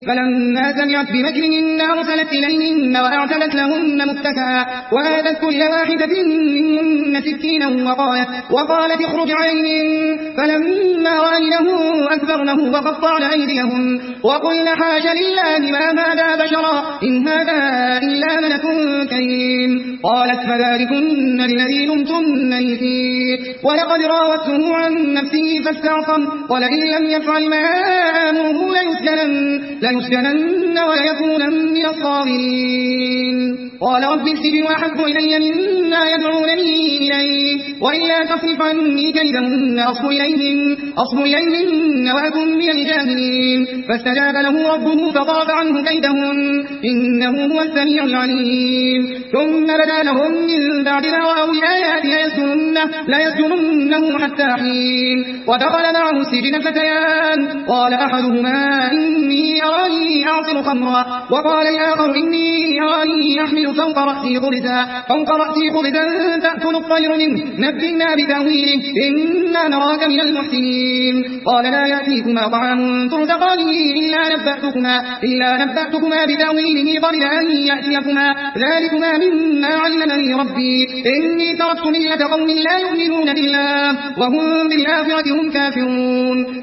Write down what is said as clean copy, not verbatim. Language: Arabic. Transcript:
فلما سمعت بمكرهن أرسلت إليهن وأعتدت لهن متكئا وآتت كل واحدة منهن سكينا وقالت اخرج عليهن. فلما رأينه أكبرنه وقطعن أيديهن وقلن حاش لله ما هذا بشرا إن هذا إلا ملك كريم. قالت فذلكن الذي لمتنني فيه ولقد راودته عن نفسه فاستعصم ولئن لم يفعل ما آمره ليسجنن وليكونن من الصاغرين. قال رب السجن أحب إلي مما يدعونني إليه وإلا تصرف عني كيدهن أصب إليهن وأكن من الجاهلين. فاستجاب له ربه فضرب عنه كيدهن إنه هو السميع العليم. ثم بدا لهم من بعد ما رأوا الآيات ليسجننه حتى حين. ودخل معه السجن فتيان قال أحدهما إني أراني أعصر خمرا وقال الآخر إني أراني أحمل فوق رأسي خبزا تأكل الطير منه نبئنا بتأويله إنا نراك من المحسنين. قال لا يأتيكما طعام ترزقانه إلا نبأتكما بتأويله قبل أن يأتيكما ذلكما مما علمني ربي إني تركت ملة قوم لا يؤمنون بالله وهم بالآخرة هم كافرون.